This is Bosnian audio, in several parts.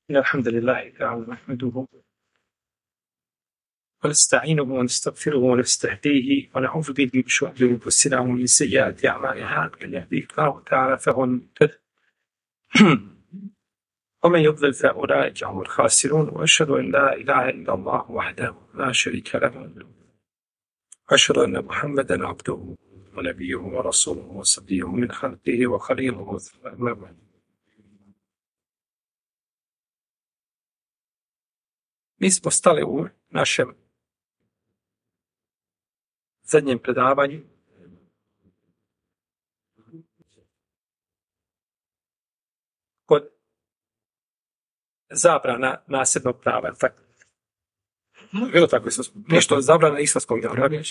إن الحمد لله تعالى نحمده ونستعينه ونستغفره ونستهديه ونعوذ به من شرور أنفسنا ومن سيئات أعمالنا من يهديه الله تعالى فهو المهتد ومن يضلل فأولئك هم الخاسرون وأشهد أن لا إله إلا الله وحده لا شريك له وأشهد أن محمدا عبده ونبيه ورسوله وصفيه من خلقه وخليله أما بعد. Mi smo stali u našem zadnjem predavanju kod zabrana nasljednog prava. Bilo tako smo nešto zabrana islamskog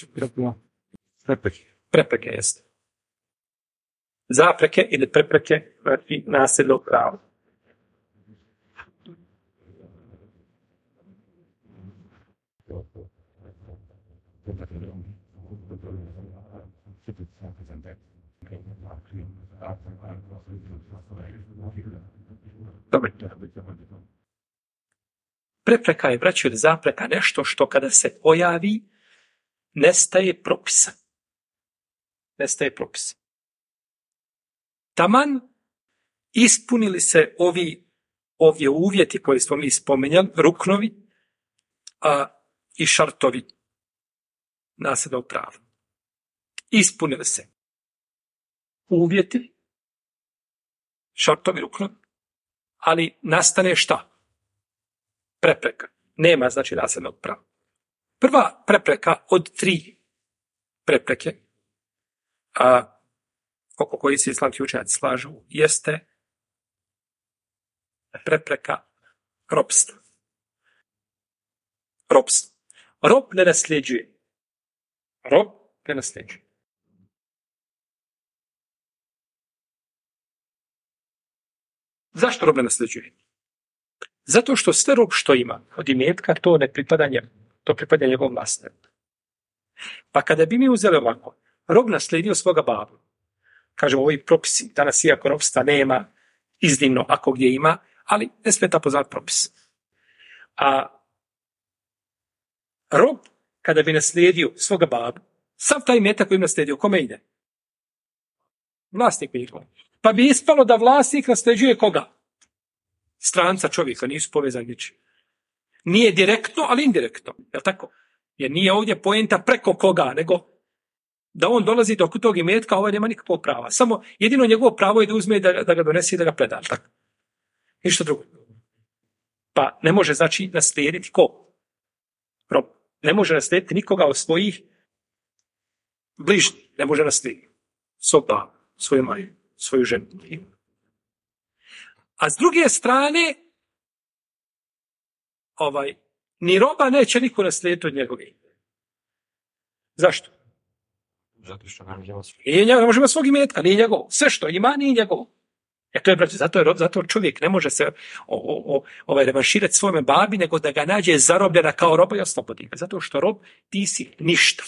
prepreke jeste. Zapreke ili prepreke i nasljednog prava. Dobro. Prepreka je, braćo, ili zapreka nešto što kada se pojavi nestaje propisa. Nestaje propisa. Taman ispunili se ovi uvjeti koje smo mi spomenjali, ruknovi i šartovi nasljednog prava. Ispunili se uvjeti, šartovi, ruknovi, ali nastane šta? Prepreka. Nema, znači, nasljednog prava. Prva prepreka od 3 prepreke, oko koji se islamski učenjaci slažu, jeste prepreka ropstva. Ropstvo. Rob ne nasljeđuje. Rob ne nasljeđuje. Zašto rob ne nasljeđuje? Zato što sve rob što ima od imetka, to ne pripada njemu. To pripada njegovom nasljedniku. Pa kada bi mi uzeli ovako, rob naslijedio svoga babu, kažemo ovi propisi, danas iako robstva nema, iznimno ako gdje ima, ali ne smeta poznat propis. A rob, kada bi naslijedio svoga babu, sav taj imetak koji im naslijedio, kome ide? Vlasnik njegov. Pa bi ispalo da vlasnik nasljeđuje koga? Stranca čovjeka, nisu povezani ničim. Nije direktno, ali indirektno. Je li tako? Jer nije ovdje poenta preko koga, nego da on dolazi do tog imetka, ovaj nema nikakvog prava. Samo jedino njegovo pravo je da uzme da ga donese i da ga preda. Tako? Ništa drugo. Pa ne može, znači, naslijediti ko? Rob. Ne može naslijediti nikoga od svojih bližnjih. Ne može naslijediti svog babu, svoju maju, svoju ženu. A s druge strane, ni roba neće niko naslijediti od njegove. Zašto? Zato što ne može imati svog imetka, nije njegovo. Sve što ima, nije njegovo. To je, braće, zato čovjek ne može se revanširati svojome babi, nego da ga nađe zarobljena kao roba i oslobodi. Zato što rob, ti si ništa.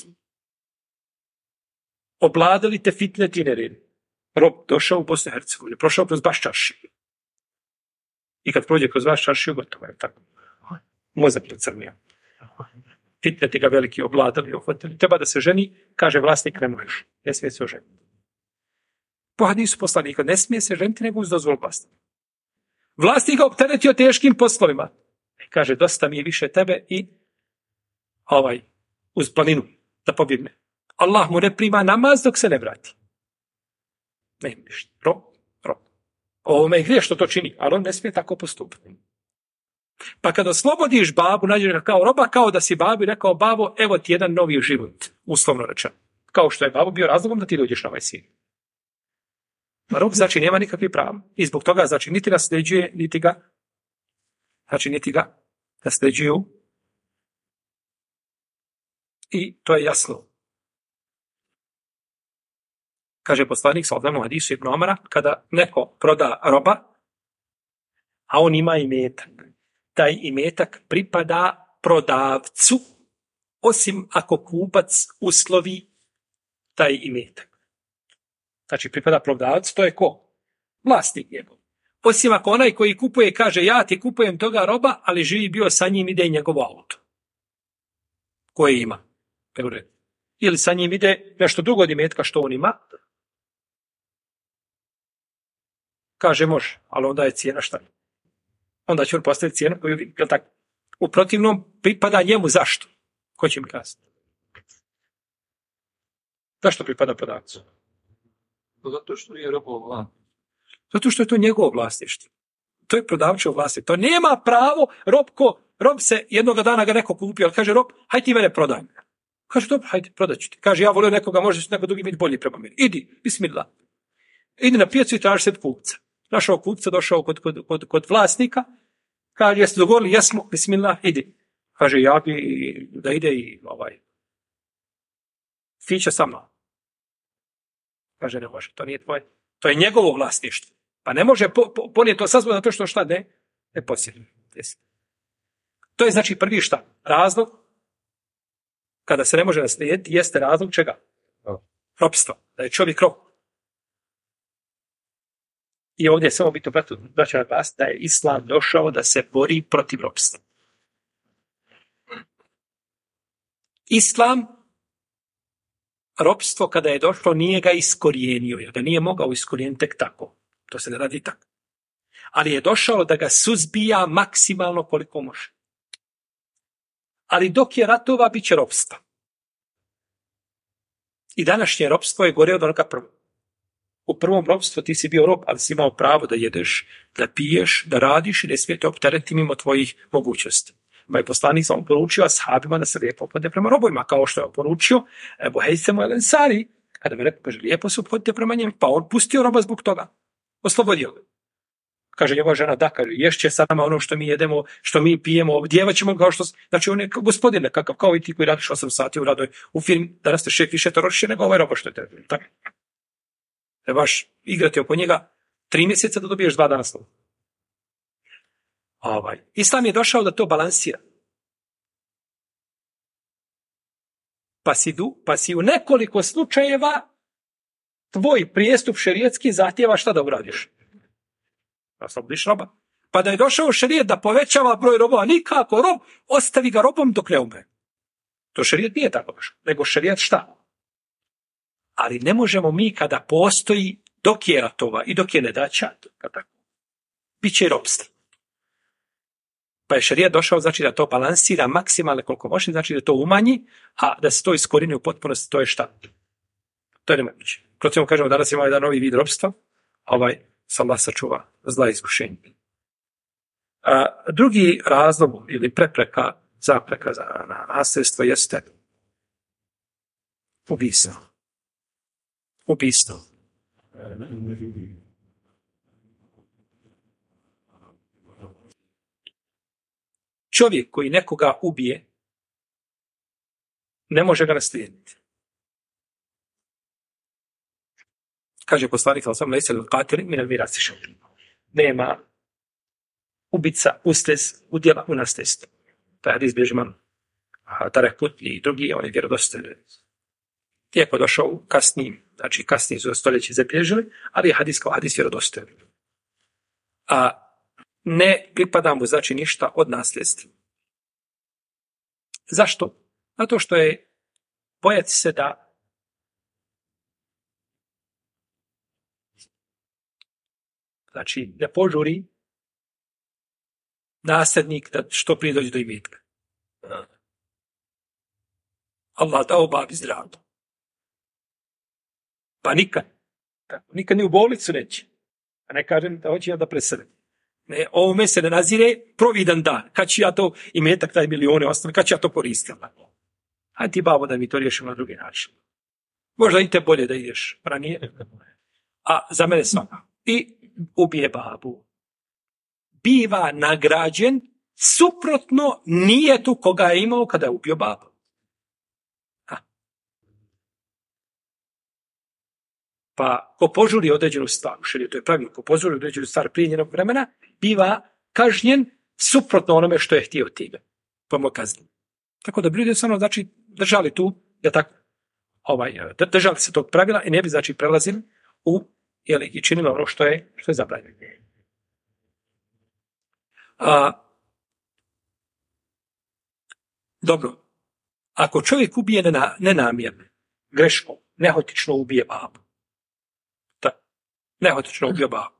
Obladali te fitne tinerine. Rob došao u Bosnu i Hercegovinu, prošao kroz baš čaršiju. I kad prođe kroz vaš čaršiju, gotovo je tako. Mozak je crnio. Fitneti ga veliki obladali, ohvatili. Treba da se ženi, kaže vlasnik, ne možeš. Ne smije se oženiti. Po hadisu poslanika, ne smije se ženiti nego uz dozvolu vlasnika. Vlasnik ga opteretio teškim poslovima. Kaže, dosta mi je više tebe i uz planinu da pobjegne. Allah mu ne prima namaz dok se ne vrati. Ne ništa. Rob. Ovo je grije što to čini, ali on ne smije tako postupiti. Pa kad oslobodiš babu, nađeš ga kao roba, kao da si babi rekao, babo, evo ti jedan novi život, uslovno rečeno. Kao što je babo bio razlogom da ti dođeš na ovaj svijet. Rob, znači, nema nikakvih prava. I zbog toga, znači, niti nasljeđuje, niti ga nasljeđuju. I to je jasno. Kaže poslanik sallallahu alejhi ve sellem u hadisu Ibn Omara, kada neko proda roba, a on ima imetak, taj imetak pripada prodavcu, osim ako kupac uslovi taj imetak. Znači, pripada prodavcu, to je ko? Vlasnik njegov. Osim ako onaj koji kupuje kaže ja ti kupujem toga roba, ali živi bio sa njim ide i njegovo auto. Koje ima. Ili sa njim ide nešto drugo od imetka što on ima. Kaže može, ali onda je cijena šta? Onda će on postaviti cijenu koju, je tako? U protivnom pripada njemu zašto? Ko će mi kazati? Zašto pripada prodavcu? Zato što je robovo vlasništvo. Zato što je to njegovo vlasništvo. To je prodavčevo vlasništvo. To nema pravo, rob se jednoga dana ga neko kupio, ali kaže rob, hajde ti mene prodaj. Kaže, dobro, hajde, prodat ću ti. Kaže, ja volio nekoga, možda će neko drugi biti bolji prema meni. Idi, bismillah. Idi na pijacu i traži se kupca. Našao kupca, došao kod vlasnika. Kaže, jeste dogovorili? Jesmo, bismillah, idi. Kaže, ja bi da ide i fića sa mnom. Kaže, ne može, to nije tvoje. To je njegovo vlasništvo. Pa ne može ponijeti to sazvod na to što šta ne posjeduje. To je znači prvi šta? Razlog kada se ne može naslijediti jeste razlog čega? Ropstva. Da je čovjek rob. I ovdje je samo bitno braća naglasiti da je Islam došao da se bori protiv ropstva. Islam ropstvo kada je došlo nije ga iskorijenio, jer ga nije mogao iskorijeniti tek tako. To se ne radi tako. Ali je došao da ga suzbija maksimalno koliko može. Ali dok je ratova, bit će ropstva. I današnje ropstvo je gore od onoga prvog. U prvom ropstvu ti si bio rob, ali si imao pravo da jedeš, da piješ, da radiš i da smijete opteretiti mimo tvojih mogućnosti. Pa je poslanik sam poručio ashabima da se lijepo ophodite prema robovima, kao što je poručio Ebu Hejsemu el Ensari, kada mi rekao, kaže, lijepo se ophodite prema njemu, pa on pustio roba zbog toga. Oslobodio ga. Kaže njegova žena, da, kaže, ješće sa nama ono što mi jedemo, što mi pijemo, odjevaćemo kao što... Znači, on je gospodin nekakav, kao i ti koji radiš 8 sati u radoj u firmi, danas te šef više torošiše nego ovaj roba što je te. Tako. Trebaš igrati oko njega 3 mjeseca da dobiješ 2 dana slova. Islam je došao da to balansira. Pa si u nekoliko slučajeva tvoj prijestup šerijetski zahtijeva šta da uradiš? Oslobodiš roba. Pa da je došao šerijet da povećava broj robova, nikako rob, ostavi ga robom dok ne umre. To šerijet nije tako baš, nego šerijet šta? Ali ne možemo mi kada postoji dok je ratova i dok je nedaća, bit će i robstvo. Pa je šerijet došao, znači da to balansira maksimalno koliko može, znači da to umanji, a da se to iskorini u potpunosti, to je šta? To je nemoguće. Protiv kažemo, danas imamo jedan novi vid robstva, se Allah sačuva zla iskušenja. Drugi razlog ili zapreka za nasljedstvo jeste ubistvo. Ubistvo. Čovjek koji nekoga ubije, ne može ga naslijediti. Kaže poslanik sallallahu alejhi ve sellem, min al-mirasi shay'un. Nema ubica ustez udjela u nasljedstvu. Taj hadis bilježi Imam Tarekut i drugi, on je vjerodostojan. Iako je došao kasniji su stoljeći zabilježili, ali je hadis kao hadis vjerodostojan. A ne pripada mu znači ništa od nasljedstva. Zašto? Zato što je bojati se da znači ne požuri nasljednik da što prije dođe do imetka. Allah dao babi zdravlje. Pa nikad ni u bolnicu neće. A ne kažem da hoće ja da preselem. Ne, ovome se ne nazire providan dan. Kad ću ja to imetak, taj milione ostane, kad ću ja to koristiti? Hajde ti babo da mi to riješimo na drugi način. Možda i te bolje da ideš ranije. A za mene svaka. I ubije babu. Biva nagrađen suprotno nijetu koga je imao kada je ubio babu. Pa ko požuri određenu stvar, to je pravilno, ko požuri određenu stvar prije njenog vremena, biva kažnjen suprotno onome što je htio time. Pa mu kazni. Tako da bi ljudi samo znači držali tu, držali se tog pravila i ne bi znači prelazili i činili ono što je zabranjeno. Dobro. Ako čovjek ubije nenamjerno, greškom, nehotično ubije babu. Nehotično ubije babu.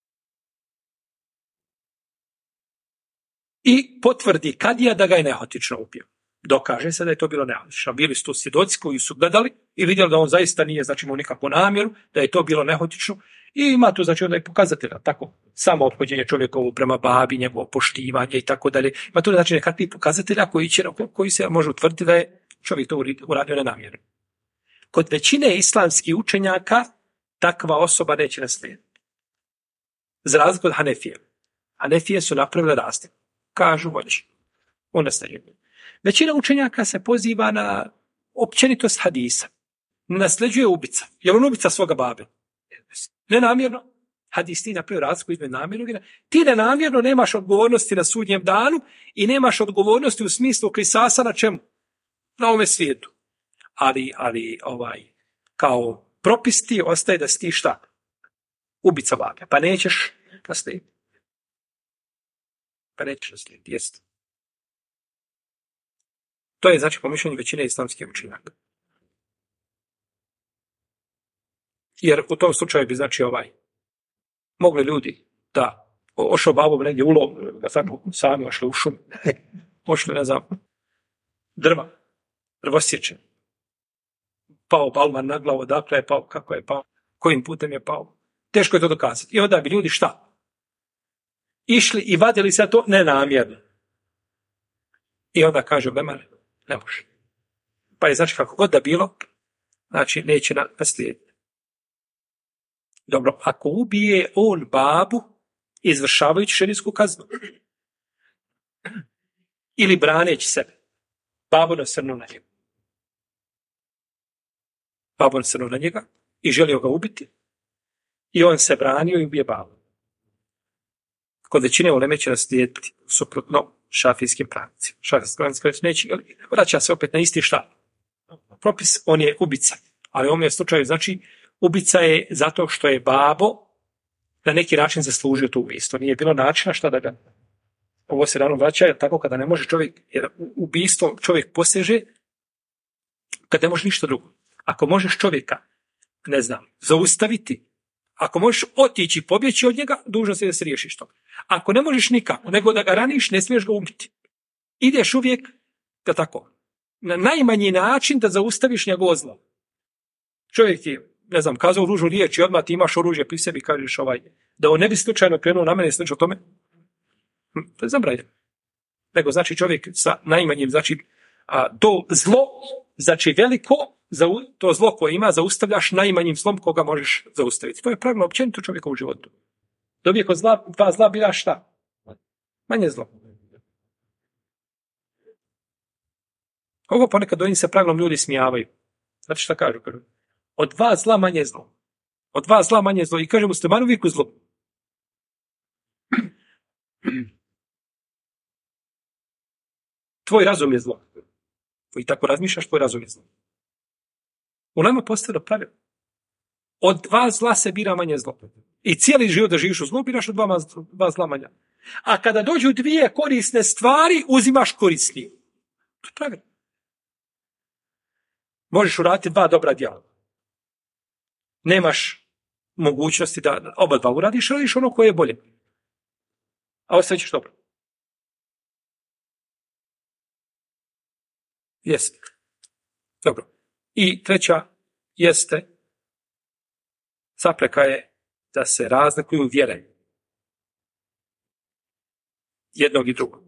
I potvrdi kadija da ga je nehotično ubio. Dokaže se da je to bilo nehotično. Bili su tu svjedoci koji su gledali i vidjeli da on zaista nije, znači, imao nikakvu namjeru, da je to bilo nehotično. I ima tu, znači, onda i pokazatelja, tako, samo ophođenje čovjekovu prema babi, njegovo poštivanje i tako dalje. Ima tu, znači, nekakvih pokazatelja koji se može utvrditi da je čovjek to uradio nenamjerno. Kod većine islamskih učenjaka takva osoba neće naslijediti. Za razliku od Hanefije. Hanefije su napravile razliku. Kažu vođi. On nasljeđuje. Većina učenjaka se poziva na općenitost hadisa. Nasljeđuje ubica. Je on ubica svoga babe? Nenamjerno. Hadis ti napravio razliku između namjernog. Ti nenamjerno nemaš odgovornosti na sudnjem danu i nemaš odgovornosti u smislu krisasa na čemu? Na ovome svijetu. Ali kao propis ti ostaje da si ti šta? Ubica babe. Pa nećeš naslijediti. Pa nećeš naslijediti. Jeste. To je, znači, po mišljenju većine islamskih učenjaka. Jer u tom slučaju bi, znači, mogli ljudi da ošao babom negdje u lov, da tako sami ošli u šum, ošli, ne znam, drvosječe. Pao balman na glavu, dakle je pao, kako je pao, kojim putem je pao. Teško je to dokazati. I onda bi ljudi šta? Išli i vadili se to nenamjerno. I onda kaže Beman, ne može. Pa je, znači, kako god da bilo, znači, neće naslijediti. Dobro, ako ubije on babu, izvršavajući šerijsku kaznu, ili braneći sebe, babo nasrnuo na njega. Babo nasrnuo na njega i želio ga ubiti, i on se branio i ubije babu. Kod većine uleme će naslijediti suprotno šafijskim pravnicima. Šafijski pravnici neće, vraća se opet na isti šta. Propis, on je ubica. Ali u ovom slučaju, znači, ubica je zato što je babo na neki način zaslužio to ubistvo. Nije bilo načina šta da ga ovo se rano vraća, jer tako kada ne može čovjek, jer ubistvo čovjek poseže kad ne može ništa drugo. Ako možeš čovjeka, ne znam, zaustaviti, ako možeš otići, pobjeći od njega, dužnost je da se riješiš toga. Ako ne možeš nikako, nego da ga raniš, ne smiješ ga ubiti. Ideš uvijek, da tako, na najmanji način da zaustaviš njegovo zlo. Čovjek ti, ne znam, kazao ružnu riječ i odmah ti imaš oružje pri sebi, kažeš da on ne bi slučajno krenuo na mene, slično tome, to je zabranjeno. Nego, znači, čovjek sa najmanjim, znači, to zlo, znači veliko, to zlo koje ima, zaustavljaš najmanjim zlom koga možeš zaustaviti. To je pravilno općenito čovjeka u životu. Da uvijek od dva zla biraš šta? Manje zlo. Ovo ponekad ovim se pravilnom ljudi smijavaju. Znači šta kažu? Od dva zla manje zlo. Od dva zla manje zlo. I kaže musliman uvijek u zlo. Tvoj razum je zlo. I tako razmišljaš, tvoj razum je zlo. U nama postavljeno pravilo. Od dva zla se bira manje zlo. I cijeli život da živiš u zlu, biraš od dva zla manja. A kada dođu dvije korisne stvari, uzimaš korisnije. To je pravilo. Možeš uraditi dva dobra djela. Nemaš mogućnosti da oba dva uradiš, radiš ono koje je bolje. A ostavit ćeš dobro. Jeste. Dobro. I treća jeste, zapreka je da se razlikuju vjere jednog i drugog.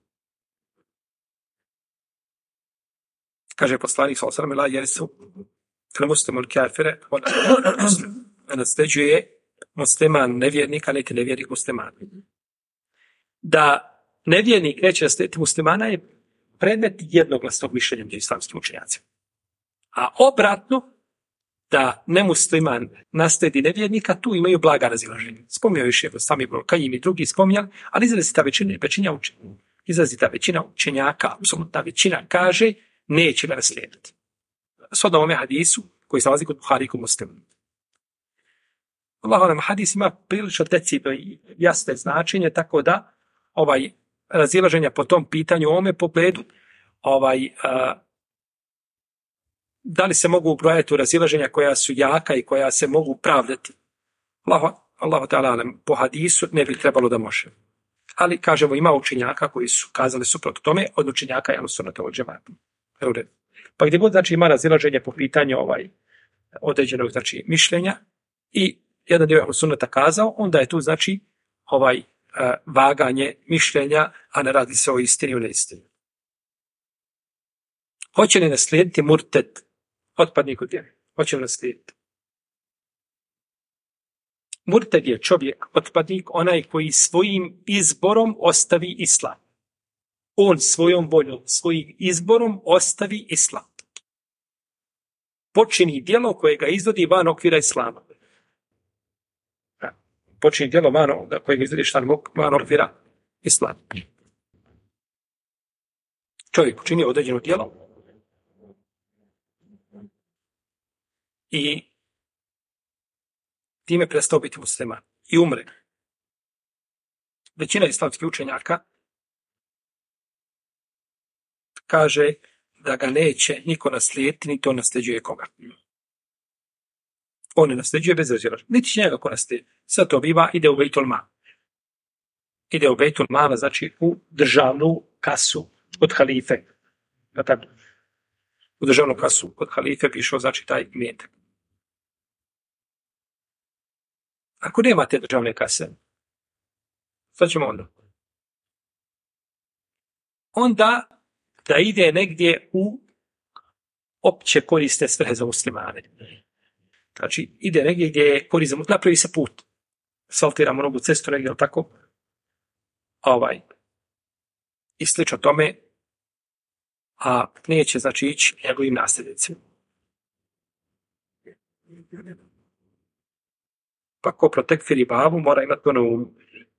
Kaže poslanik sallallahu alejhi ve sellem: "La yarisu al-muslimu al-kafira wa la nastađuje musliman nevjernika, niti nevjernik musliman." Da nevjernik neće naslijediti muslimana je predmet jednoglasnog mišljenja među islamskim učenjacima. A obratno, da nemusliman naslijedi nevjernika, tu imaju blaga razilaženja. Spominjao više sami Ibn Kajim i drugi spominjali, ali izrazita većina učenjaka, apsolutna većina kaže neće ga naslijediti. Shodno ovome hadisu koji se nalazi kod Buhari i kod Muslima. Allah, hadis ima prilično decidno i jasne značenje, tako da razilaženja po tom pitanju, u ovome pogledu, da li se mogu ubrojati u razilaženja koja su jaka i koja se mogu pravdati. Allahu ta'ala po hadisu ne bi trebalo da može. Ali, kažemo, ima učenjaka koji su kazali suprotno tome, od učenjaka Ehlu Sunnata wal Džemata. Pa gdje god, znači, ima razilaženje po pitanju određenog, znači, mišljenja i jedan dio Ehlu Sunnata kazao, onda je tu, znači, vaganje mišljenja, a ne radi se o istini ili neistini. Hoće li naslijediti murted, otpadnik od vjere? Hoće li naslijediti? Murted je čovjek, otpadnik, onaj koji svojim izborom ostavi islam. On svojom voljom, svojim izborom ostavi islam. Počini djelo koje ga izvodi van okvira islama. Počini djelo koje ga izvodi van okvira islama. Čovjek učini određeno djelo i time prestao biti musliman i umre. Većina islamskih učenjaka kaže da ga neće niko naslijediti, niti on nasljeđuje koga. On ne nasljeđuje bez razjela. Niti će njega ko naslijedi. Sve to biva, ide u Bejtul Mal. Ide u Bejtul Mal, znači u državnu kasu od halife. U državnu kasu od halife bi išao, znači, taj imetak. Ako nemate državne kase, šta ćemo onda? Onda da ide negdje u opće korisne svrhe za muslimane. Znači, ide negdje gdje je korist za muslimane, napravi se put. Asfaltiramo novu cestu negdje, ali tako? I slično tome, a neće, znači, ići njegovim nasljednicima. Pa ko protekfiri babu, mora imati to na umu.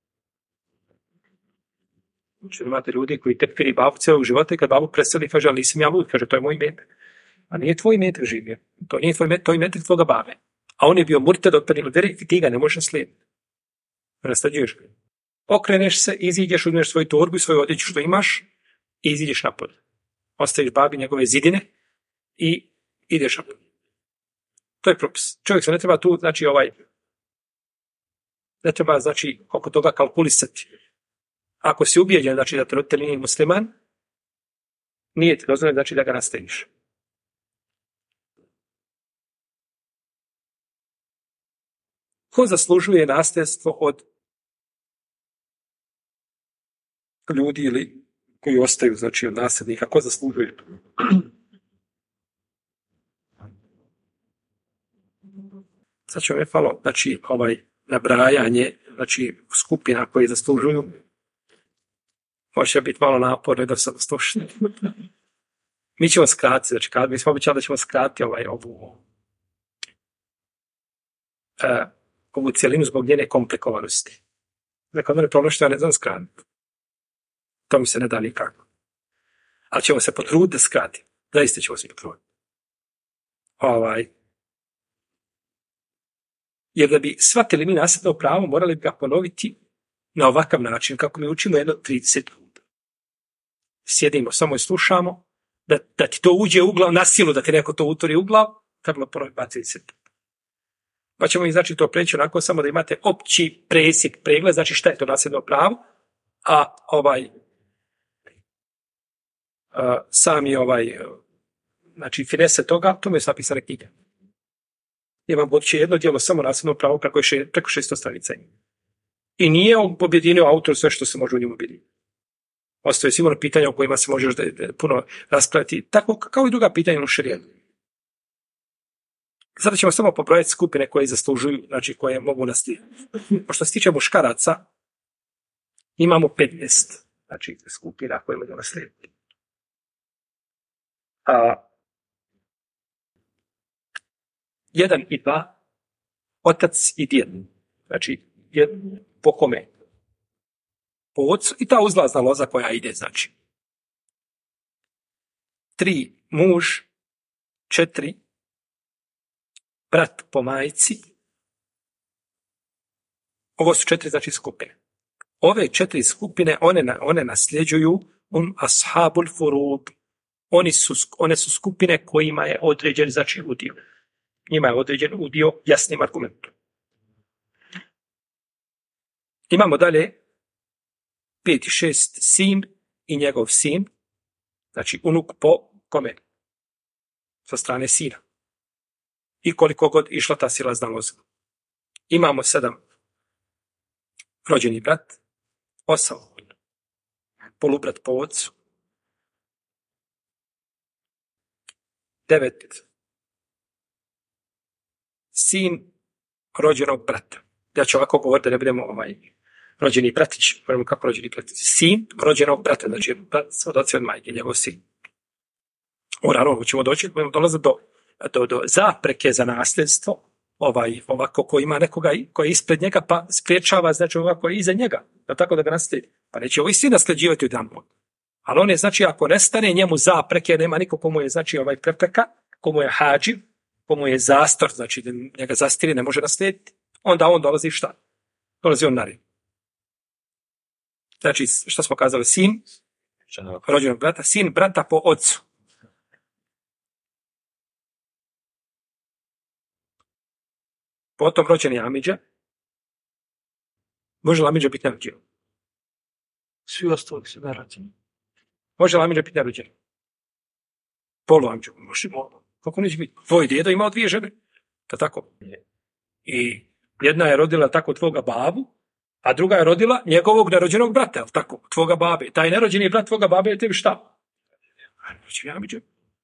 Znači, imate ljudi koji tekfiri babu cijelog života i kad babu preseli, kaže, ali nisam ja lud, kaže, to je moj imetak. A nije tvoj imetak živio. To nije tvoj imetak, to je imetak tvoga babe. A on je bio murted od prvih vjeri i ti ga ne možeš naslijediti. Naslađuješ ga. Okreneš se, iziđeš, uzmeš svoju torbu i svoju odjeću što imaš i iziđeš napolje. Ostaviš babi njegove zidine i ideš napolje. To je propis. Čovjek se ne treba tu, znači, ne treba, znači, oko toga kalkulisati. Ako si ubijeđen, znači, da te roditelj nije musliman, nije ti dozvoljeno, znači, da ga nastaviš. Ko zaslužuje nasljedstvo od ljudi ili koji ostaju, znači, od nasljednika? Ko zaslužuje to? Sad će vam je falo, znači, nabrajanje, znači, skupina koje zaslužuju. Može biti malo naporno da se slušate. Mi ćemo skratiti, znači, mi smo običali da ćemo skratiti ovu cijelinu zbog njene komplikovanosti. Nekad ono je problem što ja ne znam skratiti. To mi se ne da nikako. Ali ćemo se potruditi da skratiti. Zaista ćemo se potruditi. Jer da bi shvatili mi nasljedno pravo, morali bi ga ponoviti na ovakav način, kako mi učimo jedno 30 puta. Sjedimo, samo i slušamo, da ti to uđe u glav, na silu da ti neko to utori u glav, trebalo ponoviti 30 puta. Pa ćemo i, znači, to preći onako samo da imate opći presjek, pregled, znači šta je to nasljedno pravo, a sami znači finese toga, to mi je napisane knjige. Imam budući jedno djelo samo nasljedno pravo preko 600 stranica. I nije objedinio autor sve što se može u njemu objediniti. Ostaje sigurno pitanja o kojima se može puno raspraviti, tako kao i druga pitanja u šerijatu. Sada ćemo samo pobrojati skupine koje zaslužuju, znači koje mogu naslijediti. Pošto se tiče muškaraca, imamo 15, znači, skupina koje mogu naslijediti. 1 i 2, otac i djed. Znači, po kome? Po ocu i ta uzlazna loza koja ide, znači. 3, muž. 4, brat po majci. Ovo su 4, znači, skupine. ove 4 skupine, one nasljeđuju ashabul furud. One su skupine kojima je određen, znači, udio. Njima je određen udio jasnim argumentom. Imamo dalje 5 i 6 sin i njegov sin, znači unuk po kome? Sa strane sina. I koliko god išla ta silazna loza. Imamo 7 rođeni brat, 8 polubrat po ocu, 9 sin rođenog brata. Ja ću ovako govoriti da ne budemo rođeni bratić, kako rođeni bratić. Sin rođenog brata, znači brat od oca od majke, njegov sin. Naravno, ćemo doći, dolaziti do zapreke za nasljedstvo, ovako ko ima nekoga koji je ispred njega, pa spriječava, znači ovako iza njega, da tako da ga naslijedi. Pa neće ovi svi nasleđivati u dan. Ali on je, znači, ako nestane njemu zapreke, nema niko komu je, znači, prepreka, komu je hađiv, komu je zastor, znači da njega zastiri, ne može naslijediti, onda on dolazi šta? Dolazi on nared. Znači, šta smo kazali? Sin rođenog brata, sin brata po ocu. Potom rođeni amidža. Može li amidža biti nerođen? Svi ostali se nerođeni. Može li amidža biti nerođen? Polu amidža. Može. Kako neće biti? Tvoj djedo imao 2 žene. To tako? I jedna je rodila tako tvoga babu, a druga je rodila njegovog nerođenog brata, tako, tvoga babe. Taj nerođeni brat tvoga babe je tebi šta? Rođeni amidža.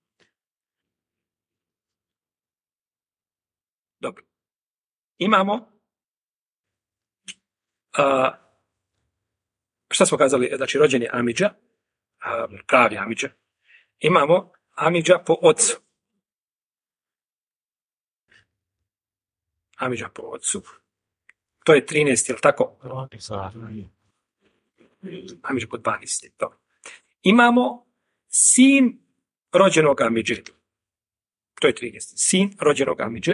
Dobro. Imamo šta smo kazali, znači rođeni amidža, pravi amidža. Imamo amidža po ocu. Amidža po ocu. To je 13, je li tako? Amidža po 12. To. Imamo sin rođenog amidže. To je 13. Sin rođenog amidže.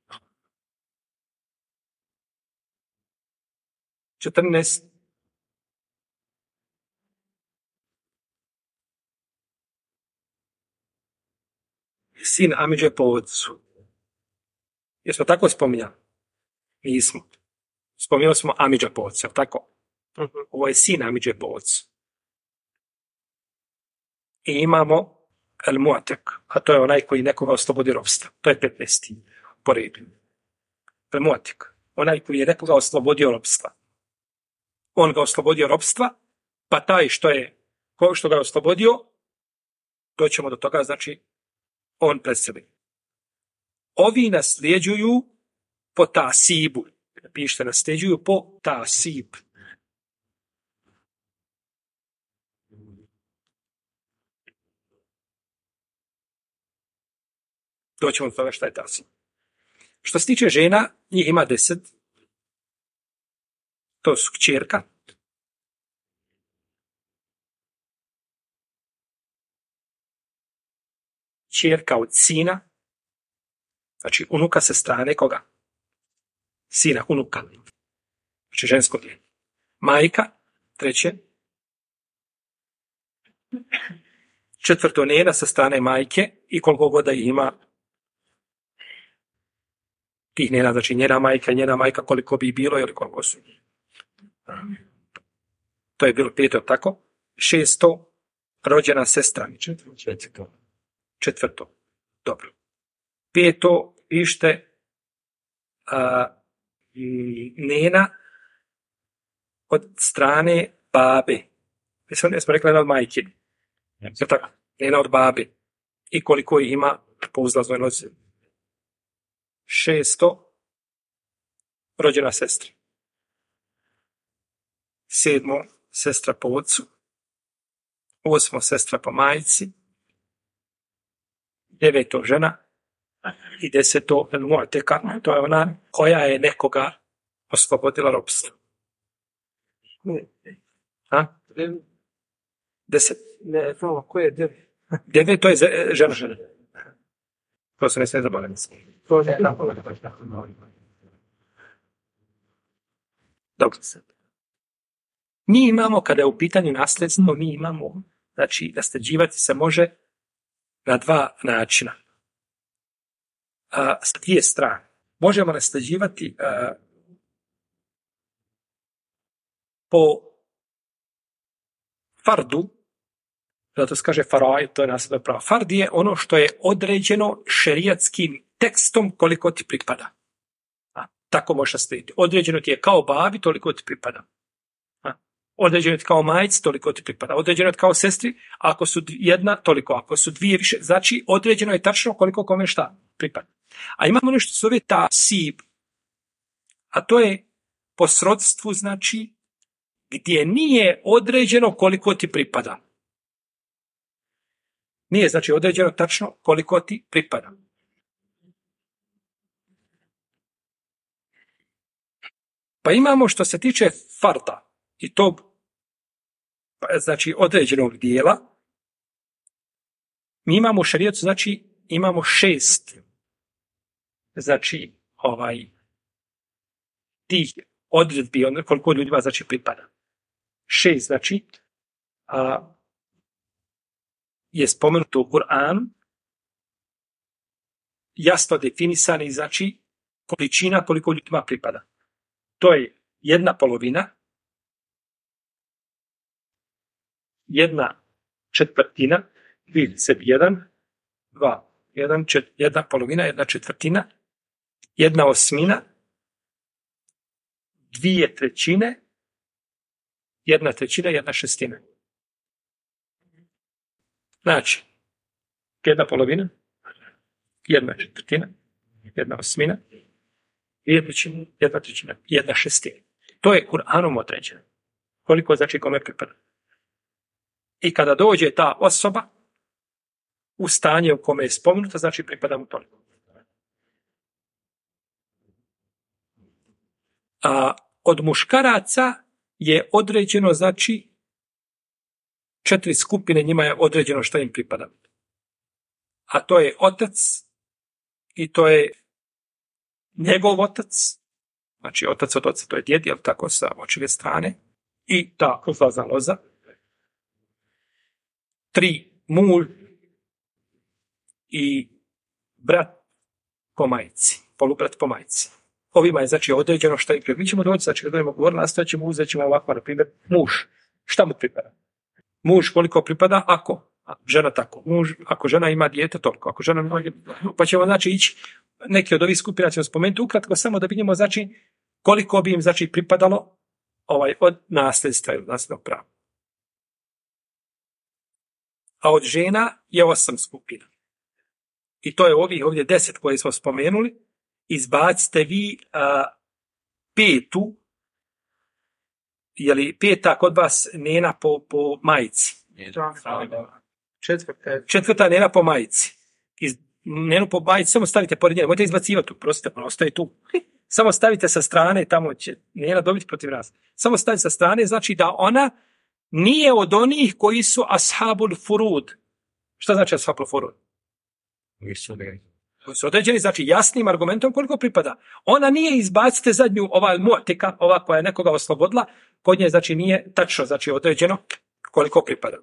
14. Sin amidže po ocu. Jesmo tako spominjali? Nismo. Spominjali smo amidža po ocu, tako? Ovo je sin amidže po ocu. I imamo el muatek, a to je onaj koji nekoga oslobodi ropstva. To je 15. po redu. El muatek, onaj koji je nekoga oslobodio ropstva. On ga oslobodio ropstva, pa taj što ga je oslobodio, doćemo do toga, znači, on preseli. Ovi nasljeđuju po tasibu. Pišite, nasljeđuju po tasib. Doćemo do toga šta je tasib. Što se tiče žena, njih ima 10. To su kćerka, kćerka od sina, znači unuka se strane koga? Sina, unuka. Znači žensko dijete. Majka, 3. 4. nena sa strane majke i koliko god da ima tih nena, znači njena majka koliko bi bilo ili koliko su. To je bilo 5. tako. 6. rođena sestra. 4. Dobro. 5. ište nena od strane babe. Jesmo rekli nena od majke. Tako? Nena od babe. I koliko ima po uzlaznoj lozi. 6. rođena sestra. 7. sestra po ocu. 8. sestra po majci. 9. žena. I 10. el mu'teka, to je ona koja je nekoga oslobodila ropstva. 10. Ne, ko je 9? 9, to je žena. To se ne smije zaboraviti. Dobro. Mi imamo, kada je u pitanju nasljedstvo, mi imamo, znači, nasljeđivati se može na dva načina. S dvije strane. Možemo nasljeđivati po fardu, zato se kaže faraj, to je nasljedno pravo. Fard je ono što je određeno šerijatskim tekstom koliko ti pripada. Tako možeš naslijediti. Određeno ti je kao babi, toliko ti pripada. Određeno ti kao majci, toliko ti pripada. Određeno ti kao sestri, ako su jedna, toliko. Ako su dvije više, znači određeno je tačno koliko kome šta pripada. A imamo nešto se zove tasib. A to je po srodstvu, znači, gdje nije određeno koliko ti pripada. Nije, znači, određeno tačno koliko ti pripada. Pa imamo što se tiče farda i tog, znači, određenog dijela. Mi imamo u šerijetu, znači, imamo 6, znači, tih odredbi, koliko ljudima, znači, pripada. 6, znači, je spomenuto u Kur'anu, jasno definisani, znači, količina koliko ljudima pripada. To je 1/2, 1/4, vidi se 1, 2, 1/4, 1/4, 1/8, 2/3, 1/3, 1/6. Znači, 1/2, 1/4, 1/8, 2/3, 1/3, 1/6. To je Kur'anom određeno. Koliko znači kome pripada. I kada dođe ta osoba u stanje u kome je spomenuta, znači pripada mu toliko. A od muškaraca je određeno, znači, 4 skupine, njima je određeno što im pripada. A to je otac i to je njegov otac, znači otac od oca, to je djed, jel tako, sa očeve strane, i ta uzlazna loza. 3, mulj i brat po majci, polubrat po majci. Ovima je, znači, određeno što im pripada. Mi ćemo doći, znači, kada budemo govorili, nastavit ćemo, uzet ćemo ovako, na primjer, muž. Šta mu pripada? Muž koliko pripada? Žena tako. Muž, ako žena ima dijete, toliko. Ako žena ima, pa ćemo, znači, ići, neki od ovih skupina ćemo spomenuti ukratko, samo da vidimo, znači, koliko bi im, znači, pripadalo od nasljedstva ili nasljednog prava. A od žena je 8 skupina. I to je ovdje 10 koje smo spomenuli. Izbacite vi 5, je li 5 kod vas nena po majici? 4 nena po majici. Nenu po majici samo stavite pored nje. Možete izbacivati tu, prosite, ona ostaje tu. Samo stavite sa strane, tamo će nena dobiti protiv nas. Samo stavite sa strane, znači da ona nije od onih koji su ashabul furud. Šta znači ashabul furud? Koji su određeni, znači jasnim argumentom koliko pripada. Ona nije, izbacite zadnju, ova mu'tika, ova koja je nekoga oslobodila, kod nje, znači, nije tačno, znači, određeno koliko pripada.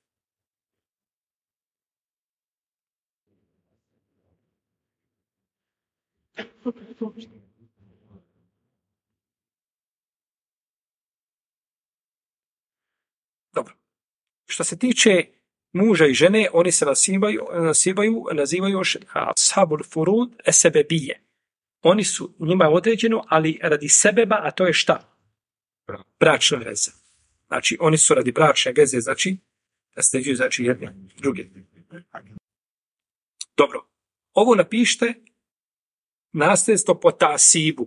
Dobro. Što se tiče muža i žene, oni se nazivaju ashabul furud esebebije. Oni su njima određeno, ali radi sebeba, a to je šta? Bračna veza. Znači, oni su radi bračne veze, znači, nasljeđuju, znači, jedni drugi. Dobro. Ovo napište nasljedstvo po tasibu.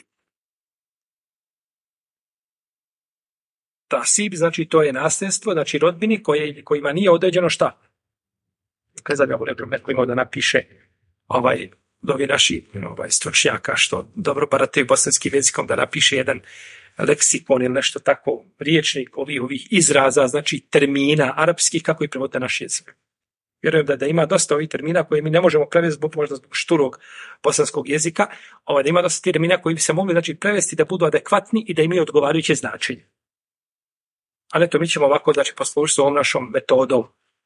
Tasib, znači, to je nasljedstvo, znači, rodbini kojima nije određeno šta? Kaj zadnja bude problem, koji da napiše ovi naši stručnjaka što dobro barataju bosanskim jezikom, da napiše jedan leksikon ili nešto tako, riječnik ovih izraza, znači termina arapskih, kako ih prevode naš jezik. Vjerujem da ima dosta ovih termina koje mi ne možemo prevesti možda zbog šturog bosanskog jezika, da ima dosta termina koji bi se mogli, znači, prevesti da budu adekvatni i da imaju odgovarajuće značenje. Ali eto, mi ćemo ovako, znači, poslužiti ovom našom metodom,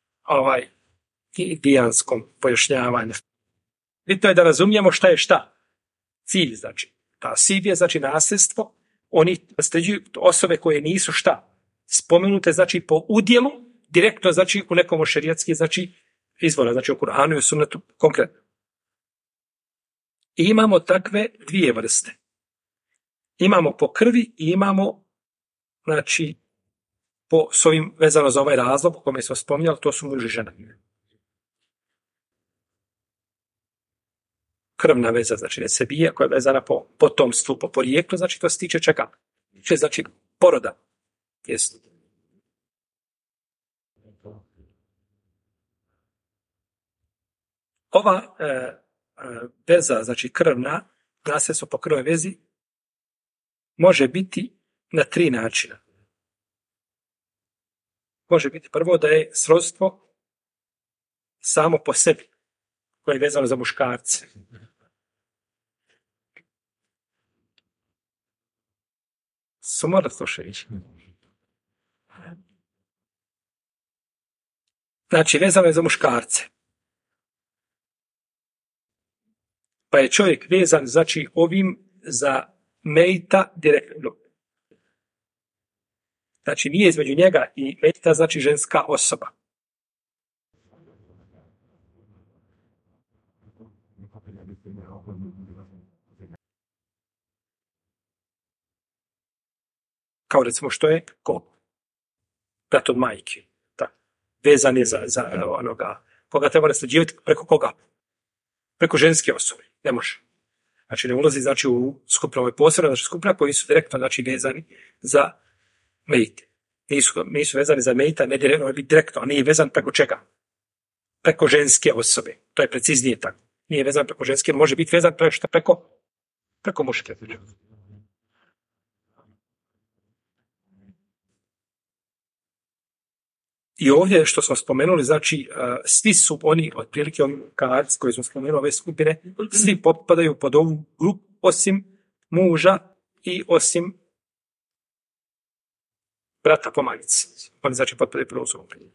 indijanskom pojašnjavanju. Bitno je da razumijemo šta je šta. Cilj, znači. Tasib je, znači, nasljedstvo. Oni nasljeđuju osobe koje nisu šta. Spomenute, znači, po udjelu, direktno, znači, u nekom šerijatski, znači, izvora, znači, u Kur'anu i u sunnetu konkretno. I imamo takve dvije vrste. Imamo po krvi i imamo, znači, s ovim vezano za ovaj razlog o kome smo spominjali, to su muž i žena. Krvna veza, znači nesebija, koja je vezana po potomstvu, po porijeklu, znači to se tiče čega? Znači poroda. Jest. Ova veza, znači krvna, nasljedstvo po krvnoj vezi, može biti na 3 načina. Može biti prvo da je srodstvo samo po sebi, koje je vezano za muškarce. Mora slušajući. Znači, vezano je za muškarce. Pa je čovjek vezan, znači, ovim za mejta direktno. Znači, nije između njega i mejta, znači, ženska osoba. Kao recimo što je ko? Brat od majke. Da. Vezan je za onoga. Koga treba nasljeđivati preko koga? Preko ženske osobe. Ne može. Znači ne ulazi znači, u skupinu ovoj posebno, znači skupina koji su direktno znači, vezani za mejte. Nisu vezani za mejta, ne direktno, a nije vezan preko čega? Preko ženske osobe. To je preciznije tako. Nije vezan preko ženske, može biti vezan preko muške. I ovdje što smo spomenuli, znači svi su oni, otprilike ovi muškarci koji smo spomenuli ove skupine, svi potpadaju pod ovu grupu osim muža i osim brata po majici. Oni znači potpadaju pod ovu skupinu.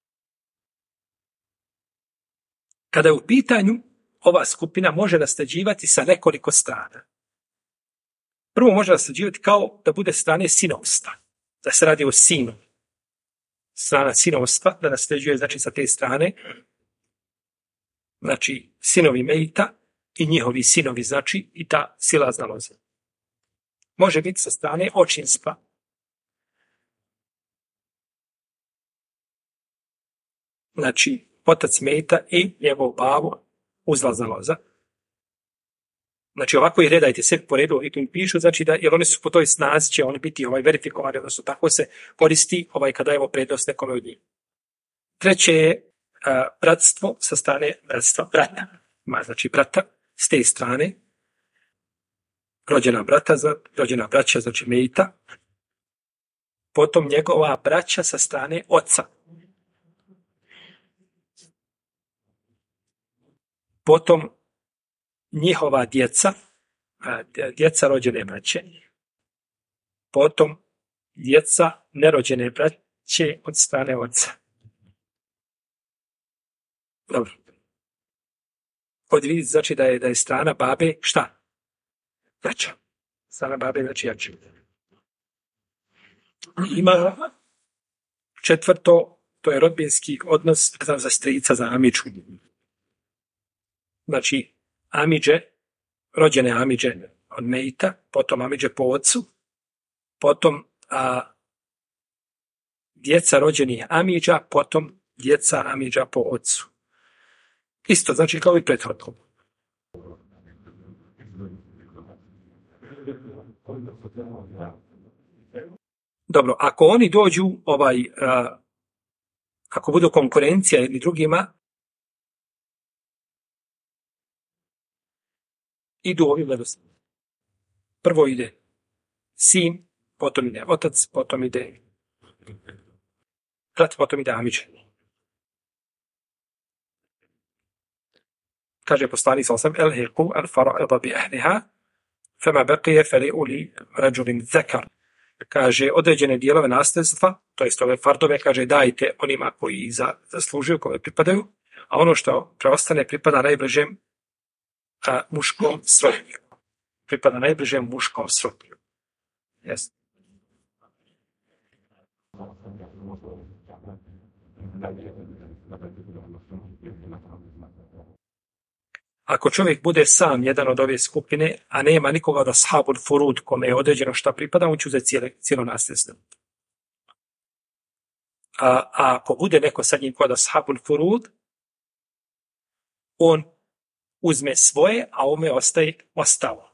Kada je u pitanju, ova skupina može nasljeđivati sa nekoliko strana. Prvo može nasljeđivati kao da bude strane sinovstva, da se radi o sinu. Strana sinovstva, da nasljeđuje, znači, sa te strane, znači, sinovi mejta i njihovi sinovi, znači, i ta silazna loza. Može biti sa strane očinstva. Znači, otac mejta i njegov babo, uzlazna loza. Znači, ovako i redajte sve po redu, i tu im pišu, znači da, jer oni su po toj snazi, će oni biti verifikovani, odnosno tako se koristi kada je prednost nekome od njih. Treće je bratstvo sa strane bratstva brata. Znači, brata s te strane, rođena braća, znači mejta, potom njegova braća sa strane oca. Potom njihova djeca rođene braće, potom djeca nerođene braće od strane oca. Dobro. Ovdje vidite znači da je strana babe šta? Jača. Strana babe znači jača. Ima četvrto, to je rodbinski odnos za strica, za amiču. Znači, amidže, rođene amidže od mejta, potom amidže po ocu, potom djeca rođenih amidža, potom djeca amidža po ocu. Isto, znači kao i prethodno. Dobro, ako oni dođu, ako budu konkurencija ili drugima, idu ovim redoslijedom. Prvo ide sin, potom ide otac, potom ide brat, potom ide amidža. Kaže poslanik sallallahu alejhi ve sellem: "Elhiqu al-fara'ida bi ahliha, fama baqiya fali'u li rajulin zakar." kaže, određene dijelove nasljedstva, to jest ove fardove, kaže, dajte onima koji zaslužuju, koje pripadaju, a ono što preostane pripada najbližem muškom srodniku. Pripada najbližem muškom srodniku. Yes. Ako čovjek bude sam jedan od ove skupine, a nema nikoga od ashabul furud kome je određeno šta pripada, on će uzeti cijelo nasljedstvo. A ako bude neko sad njim kod ashabul furud, on uzme svoje, a ome ostaje ostalo.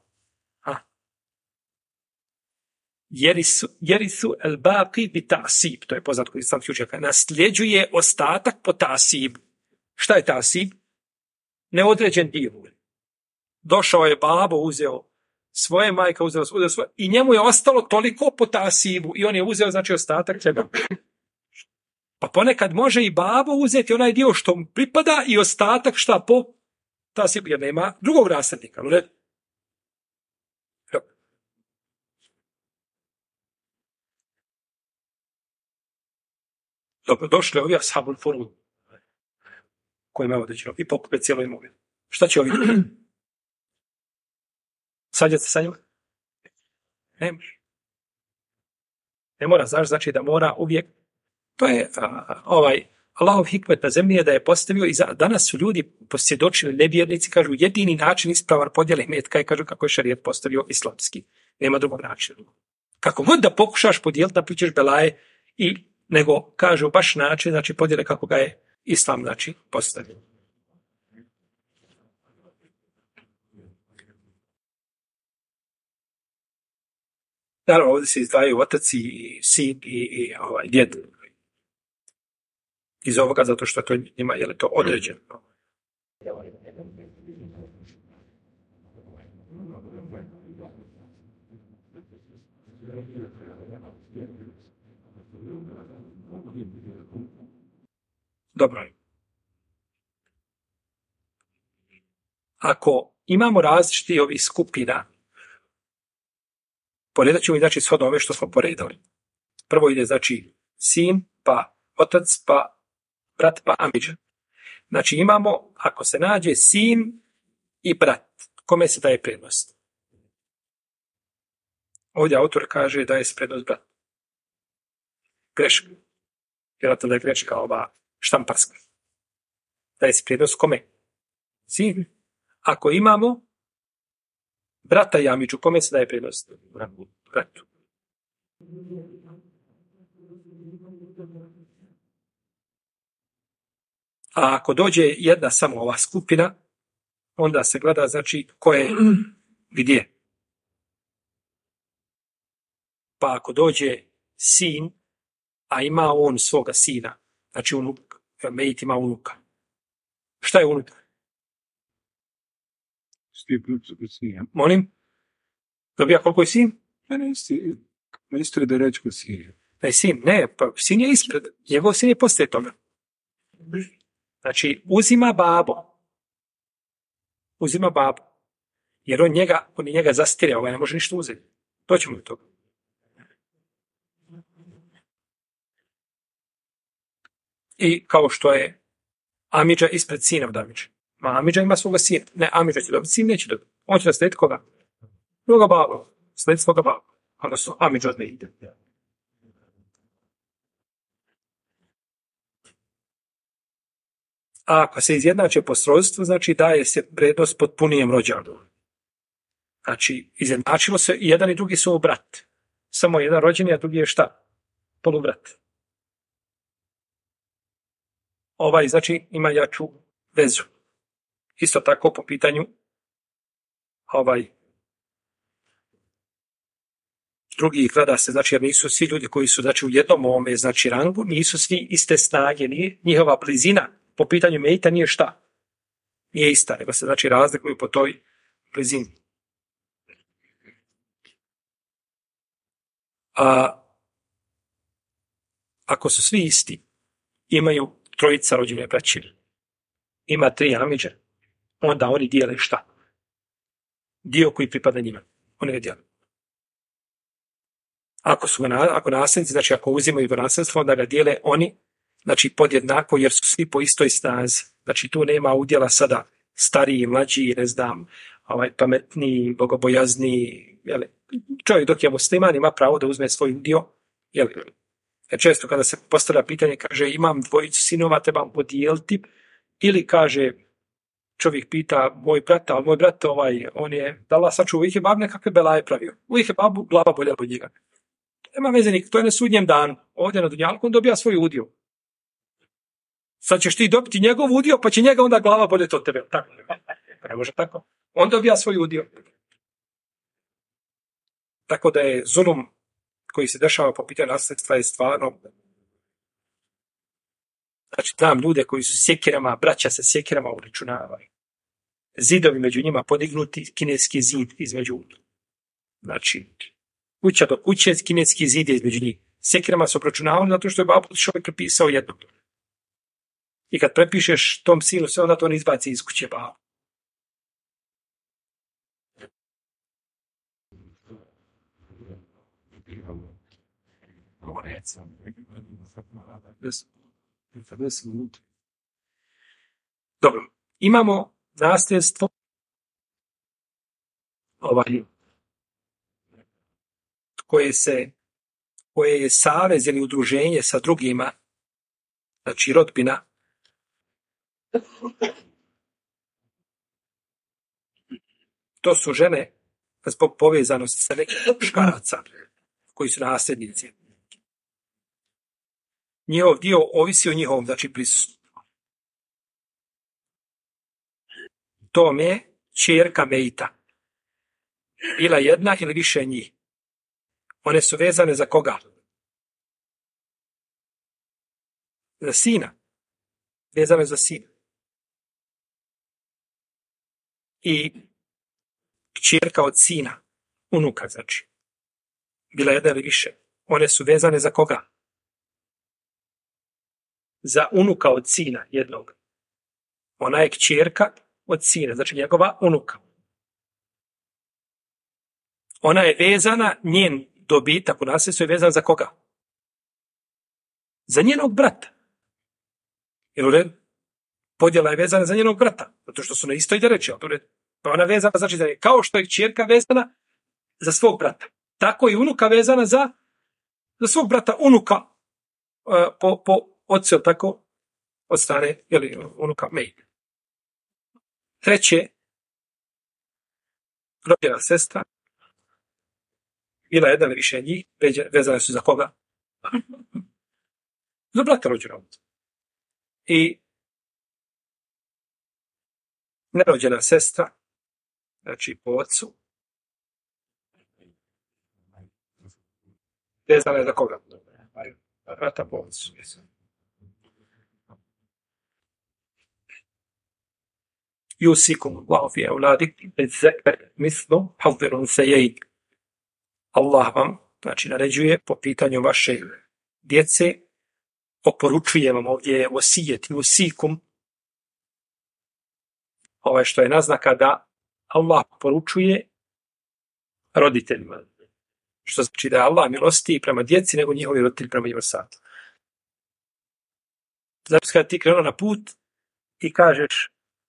Jerisu el baqi bi ta'sib, to je poznat kod islamskih učenjaka, nasljeđuje ostatak po ta'sibu. Šta je ta'sib? Neodređen dio. Došao je babo, uzeo svoje, majka uzeo svoje, i njemu je ostalo toliko po ta'sibu i on je uzeo, znači, ostatak čega. Pa ponekad može i babo uzeti onaj dio što mu pripada i ostatak šta po ta'sibu, jer nema drugog nasljednika. Dobro, došli ovi ashabul furud kojima je određeno i pokupe cijelo imovinu. Šta će ovi? Sađate sa njima? Ne može. Ne mora, znači da mora uvijek. To je Allahov hikmet na zemlji je da je postavio i danas su ljudi posvjedočili, nevjernici, kažu jedini način ispravan podjele imetka je, kažu, kako je šerijat postavio islamski. Nema drugog načina. Kako god da pokušaš podijeliti, napričeš belaje nego kažu baš način, znači podjele kako ga je islam, znači, postavio. Naravno, ovdje se izdvajaju otac i sin i djed. Iz ovoga, zato što to njima je to određeno. Dobro. Ako imamo različiti ovih skupina, poredat ćemo, znači, shodno ove što smo poredali. Prvo ide, znači, sin, pa otac, pa brat, pa amidža. Znači, imamo, ako se nađe sin i brat, kome se daje prednost? Ovdje autor kaže da je prednost brat. Greška. Vjerojatno da je greška ova štamparska. Da je prednost kome? Sin. Ako imamo brata i amidžu, kome se daje prednost? Bratu. A ako dođe jedna samo ova skupina, onda se gleda, znači, ko je gdje. Pa ako dođe sin, a ima on svoga sina, znači unuk, mejit ima unuka. Šta je unuk? Molim? Dobija koliko je sin? Ministre da reći ko sin. Ne, sin, ne, pa sin je ispred. Njegov sin je poslije toga. Znači, uzima babo. Jer on njega zastire, ne može ništa uzeti. Doćemo do toga. I kao što je amidža ispred sina od amidže. Amidža ima svoga sina. Ne, amidža će dobiti, sin neće dobiti. On će da slediti koga? Druga baba. Slediti svoga baba. Odnosno, amidža ne ide. A ako se izjednače po srodstvu, znači daje se prednost potpunijem rođanu. Znači, izjednačilo se i jedan i drugi su brat. Samo jedan rođeni, a drugi je šta? Polubrat. Ovaj, znači, ima jaču vezu. Isto tako po pitanju drugih gleda se, znači, jer nisu svi ljudi koji su, znači, u jednom ovome, znači, rangu, nisu svi iste snage, njihova blizina po pitanju mejita nije šta? Nije ista, nego se, znači, razlikuju po toj blizini. A ako su svi isti, imaju trojica rođene braće, ima 3 amidže, onda oni dijele šta? Dio koji pripada njima. Oni ga dijele. Ako nasljednici, znači ako uzimaju do nasljedstva, onda ga dijele oni, znači podjednako, jer su svi po istoj snazi. Znači tu nema udjela sada stariji, mlađi, ne znam, pametniji, bogobojazniji. Jeli. Čovjek dok je musliman ima pravo da uzme svoj udio. Jeli. Jer često kada se postavlja pitanje, kaže imam dvojicu sinova, trebam podijeliti, ili kaže čovjek pita moj brat, on je, da Allah sačuva, uvijek je bab nekakve belaje pravio. Uvijek je babu glava bolja od njega. Nema veze nikak, to je na sudnjem danu. Ovdje na dunjalku on dobija svoj udio. Sad ćeš ti dobiti njegov udio, pa će njega onda glava bolje od tebe. Tako. Ne može tako. On dobija svoj udio. Tako da je zulum koji se dešava po pitanju nasljedstva je stvarno. Znači, znam ljude koji su sjekirama, braća se sjekirama uračunavaju. Zidovi među njima podignuti, kineski zid između. Znači, kuća do kuće, kineski zid je između njih. Sjekirama se obračunavali zato što je babo čovjek prepisao jedno. I kad prepišeš tom sinu sve, onda to ne izbaci iz kuće babo. Dobro, imamo nasljedstvo koje je savez ili udruženje sa drugima, znači rodbina, to su žene zbog povezanosti sa nekim muškaraca koji su nasljednici. Njihov dio ovisi o njihovom, znači prisustvu. To je ćerka Mejta. Bila jedna ili više njih. One su vezane za koga? Za sina. Vezane za sina. I kćerka od sina. Unuka, znači. Bila jedna ili više. One su vezane za koga? Za unuka od sina jednog. Ona je kćerka od sina, znači njegova unuka. Ona je vezana, njen dobitak u nasljedstvu je vezan za koga? Za njenog brata. Jel u redu? Podjela je vezana za njenog brata, zato što su na istoj dereči. Pa ona je vezana, znači da je kao što je kćerka vezana za svog brata. Tako i unuka vezana za svog brata, unuka po ocu, tako, od strane, unuka Mejta. Treće, rođena sestra, bila jedna ili više njih, vezane su za koga? Za brata rođenog. I nerođena sestra, znači po ocu, vezana je za koga? Brata po ocu. Yusikum Allahu fi auladikum lizzakari mislu hazzil unsayayn. Allah vam, znači, naređuje po pitanju vaše djece, oporučuje vam ovdje vasijet yusikum, što je naznaka da Allah poručuje roditeljima. Što znači da je Allah milostiviji prema djeci nego njihovi roditelji prema njima sadu. Znači kada ti krenuo na put i kažeš,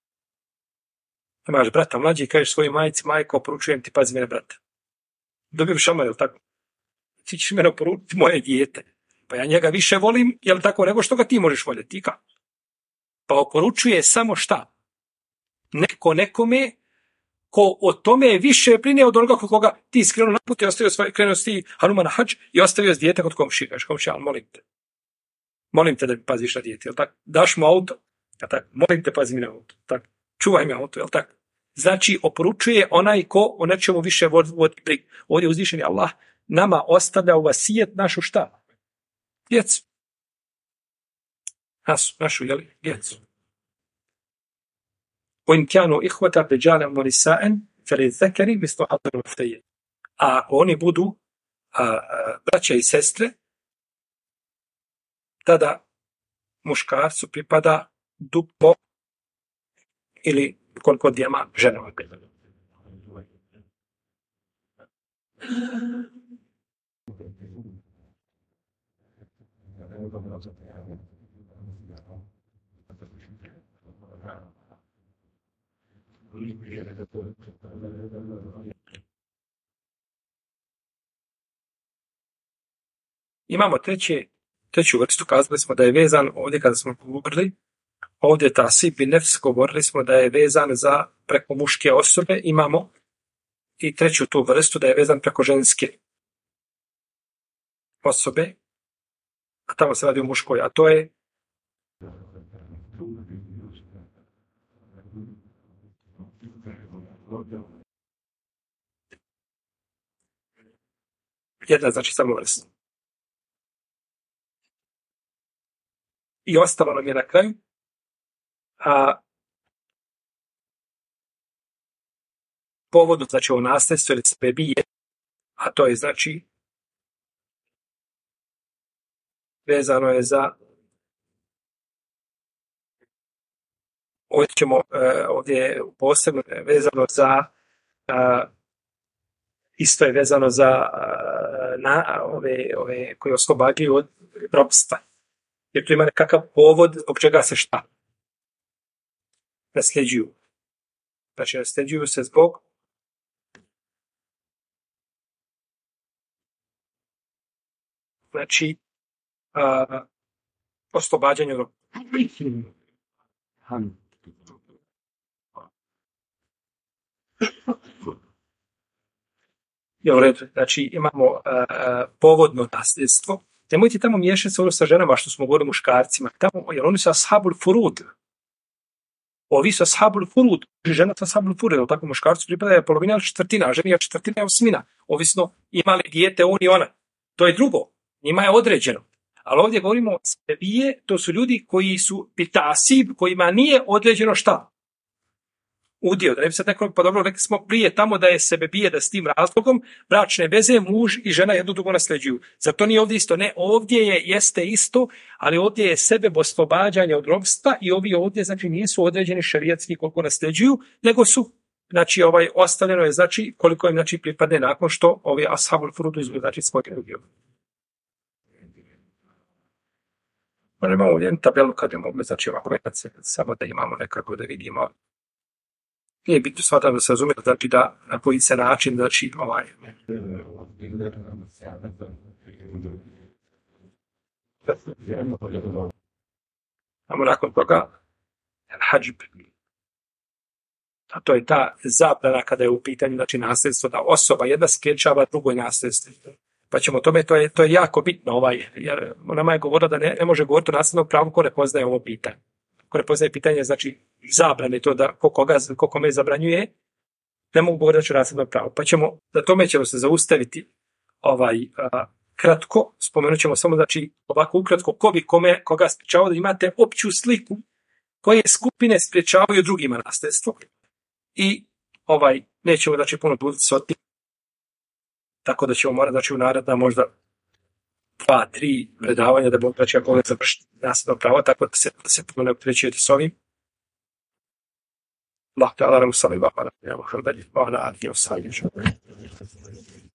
imaš brata mlađi i kažeš svojoj majci, majko, oporučujem ti, pazi mene brata. Dobijem šamar, jel tako? Ti ćeš mene oporučiti moje dijete. Pa ja njega više volim, jel tako, nego što ga ti možeš voljeti. Pa oporučuje samo šta? Neko nekome ko o tome više brine od onoga koga ti skrenuo na put i krenuo si Hanuma na hadž i ostavio s dijete kod komšije. Kažeš, komšija, ali molim te da mi paziš na dijete, jel tako? Daš mu auto, jel tako? Molim te, pazi mi na auto, tako? Čuvaj mi auto, jel tako? Znači, oporučuje onaj ko o nečemu više vodi brigu. Ovdje uzvišeni Allah nama ostavlja u vasijet našu šta? Djecu. Našu, jeli? Djecu. وَإِنْ كَانُوا إِخْوَةً رِجَالًا وَنِسَاءً فَلِلذَّكَرِ مِثْلُ حَظِّ الْأُنْثَيَيْنِ. A ako oni budu braća i sestre, tada muškarcu pripada duplo ili koliko dvijema ženama pripada. Imamo treću vrstu, kazali smo da je vezan ovdje kada smo govorili, ovdje ta sib i nefs, govorili smo da je vezan za preko muške osobe, imamo i treću tu vrstu da je vezan preko ženske osobe, a tamo se radi o muškoj, a to je jedna, znači samo vrsta. I ostalo nam je na kraju, a povodu, znači ovo nasljedstvo ili sebebije, a to je znači vezano je za ovdje je posebno vezano za isto je vezano za ove koji oslobađaju od ropstva. Jer tu ima nekakav povod zbog čega se šta nasljeđuju. Znači nasljeđuju se zbog znači oslobađanja od je u redu. Znači imamo povodno nasljedstvo. Nemojte tamo miješati se ono sa ženama što smo govorili muškarcima. Tamo, jer oni su ashabul furud. Ovi su ashabul furud. Žena su ashabul furud. Jer tako muškarcu pripada je polovina ili četvrtina, a ženi je četvrtina i osmina. Ovisno ima li dijete on i ona. To je drugo. Njima je određeno. Ali ovdje govorimo o sebije, to su ljudi koji su pitasib, kojima nije određeno šta? Udio. Da ne bi sad neko, pa dobro, rekli smo prije tamo da je sebebije, da s tim razlogom bračne veze, muž i žena jednu drugu nasljeđuju. Zato nije ovdje isto. Ne, ovdje jeste isto, ali ovdje je sebe oslobađanje od ropstva i ovi ovdje, znači, nisu određeni šerijatski koliko nasljeđuju, nego su, znači, ostavljeno je, znači, koliko im, znači, pripadne nakon što ovi ashabul furudu izgleda, znači, svoj udio. Imamo ovdje tabelu kad je mogli, znači, ovako, samo da imamo nekako da vidimo. Nije bitno shvatano da se razumije, znači da na koji se način, znači Amo nakon toga hadžb. A to je ta zabrana kada je u pitanju, znači nasljedstvo, da osoba jedna spriječava drugoj nasljedstvo. Pa ćemo tome, to je jako bitno, jer nama je govorila da ne može govoriti o nasljednom pravu ko ne poznaje ovo pitanje. Ko ne poznaje pitanje, znači zabrane to da ko kome zabranjuje, ne mogu govoriti o nasljednom pravu. Pa ćemo, na tome ćemo se zaustaviti kratko, spomenut ćemo samo, znači, ovako ukratko, ko bi koga sprečavao, da imate opću sliku koje skupine sprečavaju drugima nasljedstvo. I nećemo, znači, puno duljiti s otim, tako da ćemo morati, znači, u naredna možda 2-3 predavanja da Bog, znači, ako ne završiti nasljedno pravo, tako da se puno ne opterećujete s ovim. Allah ta'ala nam salli wa ala, ja Muhammed, wa ala alihi wa sahbihi.